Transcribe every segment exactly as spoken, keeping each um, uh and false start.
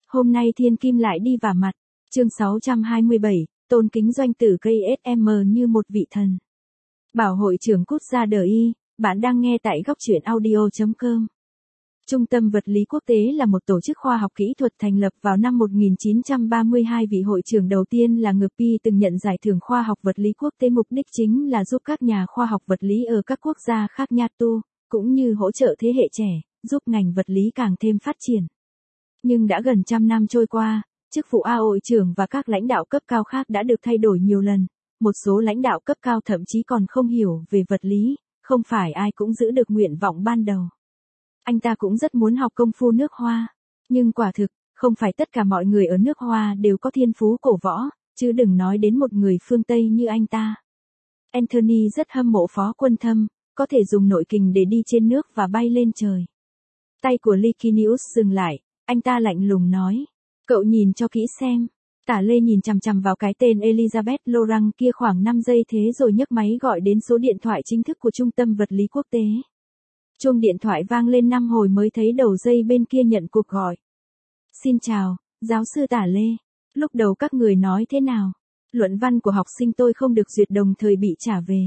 Hôm nay thiên kim lại đi vả mặt. Chương sáu trăm hai mươi bảy, tôn kính doanh tử ca ét em như một vị thần. Bảo hội trưởng quốc gia đờ y, bạn đang nghe tại góc truyện audio chấm com. Trung tâm Vật lý Quốc tế là một tổ chức khoa học kỹ thuật thành lập vào năm một nghìn chín trăm ba mươi hai. Vị hội trưởng đầu tiên là Ng Pi từng nhận giải thưởng khoa học vật lý quốc tế, mục đích chính là giúp các nhà khoa học vật lý ở các quốc gia khác nha tu, cũng như hỗ trợ thế hệ trẻ, giúp ngành vật lý càng thêm phát triển. Nhưng đã gần trăm năm trôi qua, chức vụ A hội trưởng và các lãnh đạo cấp cao khác đã được thay đổi nhiều lần. Một số lãnh đạo cấp cao thậm chí còn không hiểu về vật lý, không phải ai cũng giữ được nguyện vọng ban đầu. Anh ta cũng rất muốn học công phu nước Hoa, nhưng quả thực, không phải tất cả mọi người ở nước Hoa đều có thiên phú cổ võ, chứ đừng nói đến một người phương Tây như anh ta. Anthony rất hâm mộ Phó Quân Thâm, có thể dùng nội kình để đi trên nước và bay lên trời. Tay của Licinius dừng lại, anh ta lạnh lùng nói, cậu nhìn cho kỹ xem. Tả Lê nhìn chằm chằm vào cái tên Elizabeth Laurent kia khoảng năm giây thế rồi nhấc máy gọi đến số điện thoại chính thức của Trung tâm Vật lý Quốc tế. Chuông điện thoại vang lên năm hồi mới thấy đầu dây bên kia nhận cuộc gọi. Xin chào, giáo sư Tả Lê. Lúc đầu các người nói thế nào? Luận văn của học sinh tôi không được duyệt đồng thời bị trả về.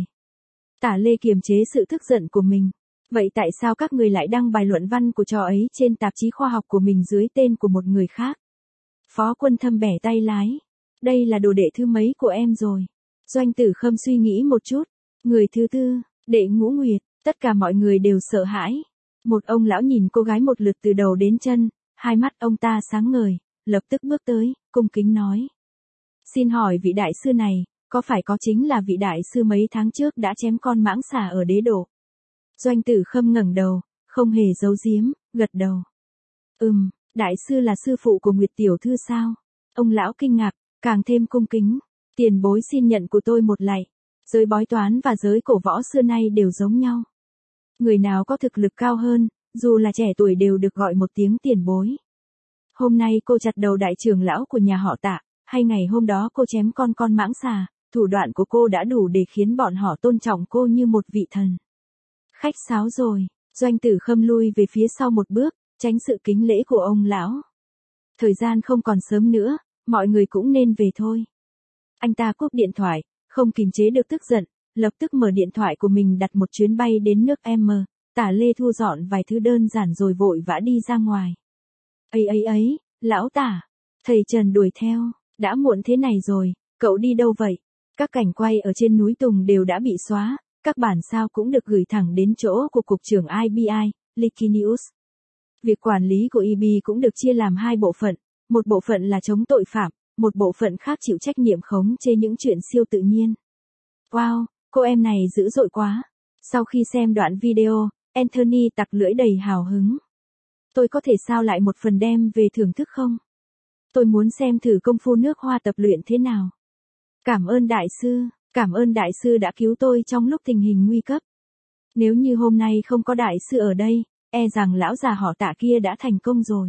Tả Lê kiềm chế sự tức giận của mình. Vậy tại sao các người lại đăng bài luận văn của trò ấy trên tạp chí khoa học của mình dưới tên của một người khác? Phó Quân Thâm bẻ tay lái. Đây là đồ đệ thứ mấy của em rồi? Doanh Tử Khâm suy nghĩ một chút. Người thứ tư, đệ Ngũ Nguyệt. Tất cả mọi người đều sợ hãi. Một ông lão nhìn cô gái một lượt từ đầu đến chân, hai mắt ông ta sáng ngời, lập tức bước tới, cung kính nói. Xin hỏi vị đại sư này, có phải có chính là vị đại sư mấy tháng trước đã chém con mãng xà ở Đế Độ? Doanh Tử Khâm ngẩng đầu, không hề giấu giếm, gật đầu. Ừm, đại sư là sư phụ của Nguyệt tiểu thư sao? Ông lão kinh ngạc, càng thêm cung kính. Tiền bối xin nhận của tôi một lạy. Giới bói toán và giới cổ võ xưa nay đều giống nhau. Người nào có thực lực cao hơn, dù là trẻ tuổi đều được gọi một tiếng tiền bối. Hôm nay cô chặt đầu đại trưởng lão của nhà họ Tạ, hay ngày hôm đó cô chém con con mãng xà, thủ đoạn của cô đã đủ để khiến bọn họ tôn trọng cô như một vị thần. Khách sáo rồi, Doanh Tử Khâm lui về phía sau một bước, tránh sự kính lễ của ông lão. Thời gian không còn sớm nữa, mọi người cũng nên về thôi. Anh ta cúp điện thoại, không kìm chế được tức giận, lập tức mở điện thoại của mình đặt một chuyến bay đến nước M. Tả Lê thu dọn vài thứ đơn giản rồi vội vã đi ra ngoài. Ấy ấy ấy, lão Tả. Thầy Trần đuổi theo, đã muộn thế này rồi, cậu đi đâu vậy? Các cảnh quay ở trên núi Tùng đều đã bị xóa, các bản sao cũng được gửi thẳng đến chỗ của Cục trưởng I B I, Licinius. Việc quản lý của I B cũng được chia làm hai bộ phận, một bộ phận là chống tội phạm, một bộ phận khác chịu trách nhiệm khống chế những chuyện siêu tự nhiên. Wow, cô em này dữ dội quá. Sau khi xem đoạn video, Anthony tặc lưỡi đầy hào hứng. Tôi có thể sao lại một phần đem về thưởng thức không? Tôi muốn xem thử công phu nước Hoa tập luyện thế nào. Cảm ơn đại sư, cảm ơn đại sư đã cứu tôi trong lúc tình hình nguy cấp. Nếu như hôm nay không có đại sư ở đây, e rằng lão già họ Tạ kia đã thành công rồi.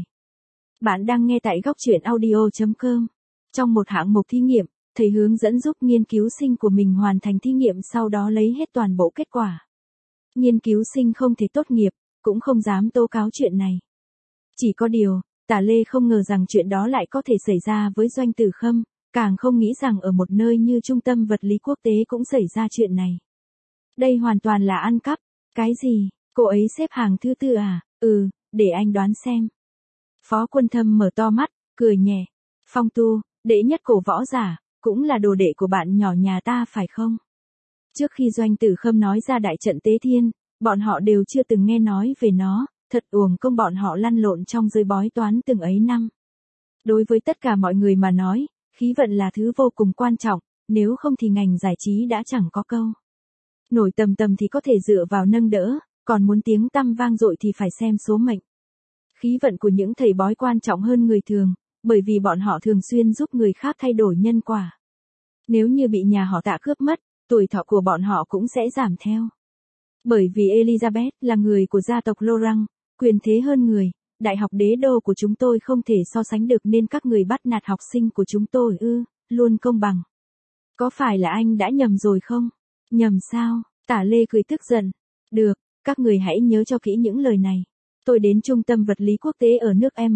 Bạn đang nghe tại góc truyện audio chấm com. Trong một hạng mục thí nghiệm, thầy hướng dẫn giúp nghiên cứu sinh của mình hoàn thành thí nghiệm, sau đó lấy hết toàn bộ kết quả. Nghiên cứu sinh không thể tốt nghiệp, cũng không dám tố cáo chuyện này. Chỉ có điều, Tả Lê không ngờ rằng chuyện đó lại có thể xảy ra với Doanh Tử Khâm, càng không nghĩ rằng ở một nơi như Trung tâm Vật lý Quốc tế cũng xảy ra chuyện này. Đây hoàn toàn là ăn cắp. Cái gì? Cô ấy xếp hàng thứ tư à? Ừ, để anh đoán xem. Phó Quân Thâm mở to mắt, cười nhẹ. Phong Tu, đệ nhất cổ võ giả, cũng là đồ đệ của bạn nhỏ nhà ta phải không? Trước khi Doanh Tử Khâm nói ra đại trận Tế Thiên, bọn họ đều chưa từng nghe nói về nó, thật uổng công bọn họ lăn lộn trong giới bói toán từng ấy năm. Đối với tất cả mọi người mà nói, khí vận là thứ vô cùng quan trọng, nếu không thì ngành giải trí đã chẳng có câu. Nổi tầm tầm thì có thể dựa vào nâng đỡ, còn muốn tiếng tăm vang dội thì phải xem số mệnh. Khí vận của những thầy bói quan trọng hơn người thường, bởi vì bọn họ thường xuyên giúp người khác thay đổi nhân quả. Nếu như bị nhà họ Tạ cướp mất, tuổi thọ của bọn họ cũng sẽ giảm theo. Bởi vì Elizabeth là người của gia tộc Laurent, quyền thế hơn người, đại học Đế Đô của chúng tôi không thể so sánh được nên các người bắt nạt học sinh của chúng tôi ư, luôn công bằng. Có phải là anh đã nhầm rồi không? Nhầm sao? Tả Lê cười tức giận. Được, các người hãy nhớ cho kỹ những lời này. Tôi đến Trung tâm Vật lý Quốc tế ở nước M,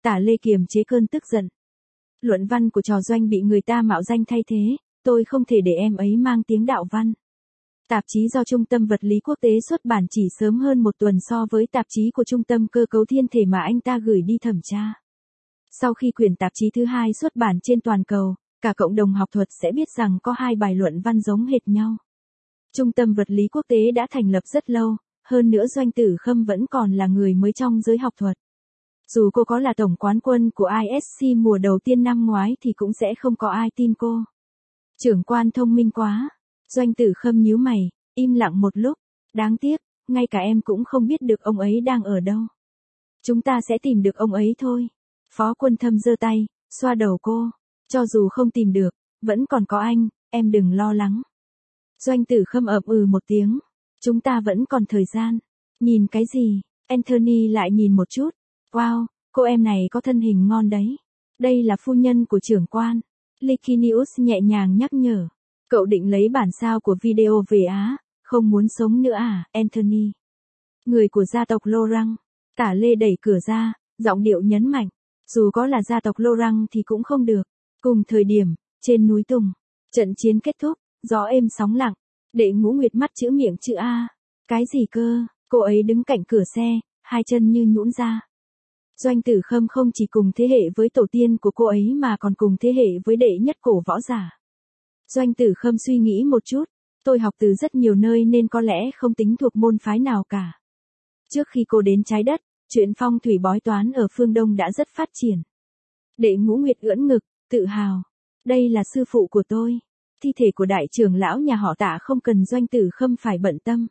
Tả Lê kiềm chế cơn tức giận. Luận văn của trò Doanh bị người ta mạo danh thay thế, tôi không thể để em ấy mang tiếng đạo văn. Tạp chí do Trung tâm Vật lý Quốc tế xuất bản chỉ sớm hơn một tuần so với tạp chí của Trung tâm Cơ cấu Thiên thể mà anh ta gửi đi thẩm tra. Sau khi quyển tạp chí thứ hai xuất bản trên toàn cầu, cả cộng đồng học thuật sẽ biết rằng có hai bài luận văn giống hệt nhau. Trung tâm Vật lý Quốc tế đã thành lập rất lâu, hơn nữa Doanh Tử Khâm vẫn còn là người mới trong giới học thuật. Dù cô có là tổng quán quân của I S C mùa đầu tiên năm ngoái thì cũng sẽ không có ai tin cô. Trưởng quan thông minh quá. Doanh Tử Khâm nhíu mày, im lặng một lúc. Đáng tiếc, ngay cả em cũng không biết được ông ấy đang ở đâu. Chúng ta sẽ tìm được ông ấy thôi. Phó Quân Thâm giơ tay, xoa đầu cô. Cho dù không tìm được, vẫn còn có anh, em đừng lo lắng. Doanh Tử Khâm ậm ừ một tiếng. Chúng ta vẫn còn thời gian. Nhìn cái gì? Anthony lại nhìn một chút. Wow, cô em này có thân hình ngon đấy. Đây là phu nhân của trưởng quan. Likinius nhẹ nhàng nhắc nhở. Cậu định lấy bản sao của video về Á, không muốn sống nữa à, Anthony? Người của gia tộc Lorang. Tả Lê đẩy cửa ra, giọng điệu nhấn mạnh. Dù có là gia tộc Lorang thì cũng không được. Cùng thời điểm, trên núi Tùng, trận chiến kết thúc, gió êm sóng lặng. Đệ Ngũ Nguyệt mắt chữ miệng chữ A. Cái gì cơ? Cô ấy đứng cạnh cửa xe, hai chân như nhũn ra. Doanh Tử Khâm không chỉ cùng thế hệ với tổ tiên của cô ấy mà còn cùng thế hệ với đệ nhất cổ võ giả. Doanh Tử Khâm suy nghĩ một chút, tôi học từ rất nhiều nơi nên có lẽ không tính thuộc môn phái nào cả. Trước khi cô đến trái đất, chuyện phong thủy bói toán ở phương Đông đã rất phát triển. Đệ Ngũ Nguyệt ưỡn ngực, tự hào. Đây là sư phụ của tôi. Thi thể của đại trưởng lão nhà họ Tạ không cần Doanh Tử Khâm phải bận tâm.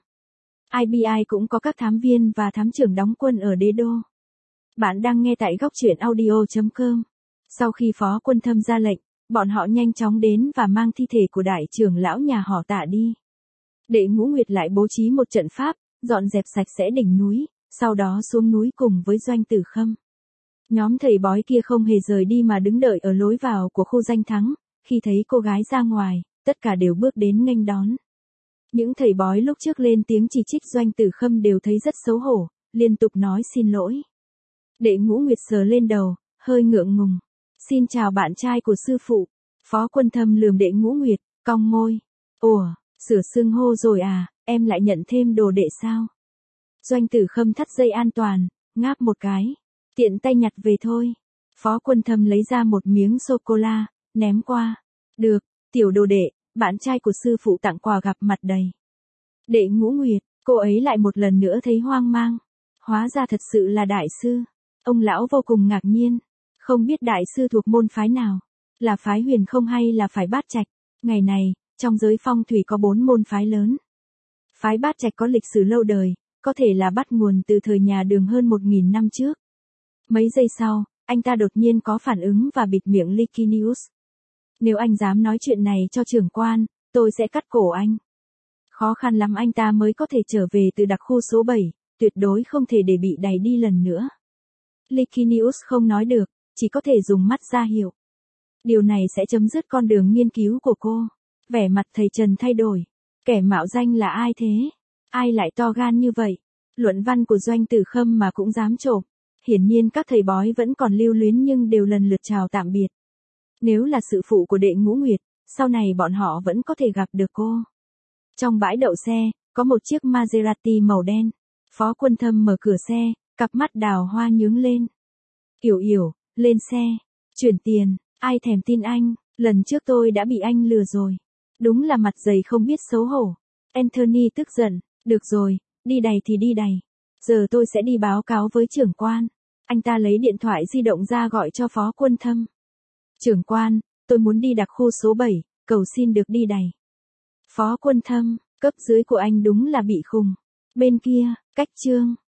I B I cũng có các thám viên và thám trưởng đóng quân ở đế đô. Bạn đang nghe tại góc truyện audio chấm com. Sau khi Phó Quân Thâm ra lệnh, bọn họ nhanh chóng đến và mang thi thể của đại trưởng lão nhà họ Tạ đi. Đệ Ngũ Nguyệt lại bố trí một trận pháp, dọn dẹp sạch sẽ đỉnh núi, sau đó xuống núi cùng với Doanh Tử Khâm. Nhóm thầy bói kia không hề rời đi mà đứng đợi ở lối vào của khu danh thắng, khi thấy cô gái ra ngoài, tất cả đều bước đến nghênh đón. Những thầy bói lúc trước lên tiếng chỉ trích Doanh Tử Khâm đều thấy rất xấu hổ, liên tục nói xin lỗi. Đệ Ngũ Nguyệt sờ lên đầu, hơi ngượng ngùng. Xin chào bạn trai của sư phụ. Phó Quân Thâm lườm Đệ Ngũ Nguyệt, cong môi. Ủa, sửa xưng hô rồi à, em lại nhận thêm đồ đệ sao? Doanh Tử Khâm thắt dây an toàn, ngáp một cái. Tiện tay nhặt về thôi. Phó Quân Thâm lấy ra một miếng sô-cô-la, ném qua. Được, tiểu đồ đệ, bạn trai của sư phụ tặng quà gặp mặt đầy. Đệ Ngũ Nguyệt, cô ấy lại một lần nữa thấy hoang mang. Hóa ra thật sự là đại sư. Ông lão vô cùng ngạc nhiên. Không biết đại sư thuộc môn phái nào? Là phái Huyền không hay là phái Bát Trạch? Ngày này, trong giới phong thủy có bốn môn phái lớn. Phái Bát Trạch có lịch sử lâu đời, có thể là bắt nguồn từ thời nhà Đường hơn một nghìn năm trước. Mấy giây sau, anh ta đột nhiên có phản ứng và bịt miệng Likinius. Nếu anh dám nói chuyện này cho trưởng quan, tôi sẽ cắt cổ anh. Khó khăn lắm anh ta mới có thể trở về từ đặc khu số bảy, tuyệt đối không thể để bị đày đi lần nữa. Likinius không nói được, chỉ có thể dùng mắt ra hiệu. Điều này sẽ chấm dứt con đường nghiên cứu của cô. Vẻ mặt thầy Trần thay đổi. Kẻ mạo danh là ai thế? Ai lại to gan như vậy? Luận văn của Doanh Tử Khâm mà cũng dám trộm. Hiển nhiên các thầy bói vẫn còn lưu luyến nhưng đều lần lượt chào tạm biệt. Nếu là sự phụ của Đệ Ngũ Nguyệt, sau này bọn họ vẫn có thể gặp được cô. Trong bãi đậu xe, có một chiếc Maserati màu đen. Phó Quân Thâm mở cửa xe, cặp mắt đào hoa nhướng lên. Yểu Yểu, lên xe. Chuyển tiền, ai thèm tin anh, lần trước tôi đã bị anh lừa rồi. Đúng là mặt dày không biết xấu hổ. Anthony tức giận, được rồi, đi đày thì đi đày. Giờ tôi sẽ đi báo cáo với trưởng quan. Anh ta lấy điện thoại di động ra gọi cho Phó Quân Thâm. Trưởng quan, tôi muốn đi đặc khu số bảy, cầu xin được đi đày. Phó Quân Thâm, cấp dưới của anh đúng là bị khùng. Bên kia, cách chương.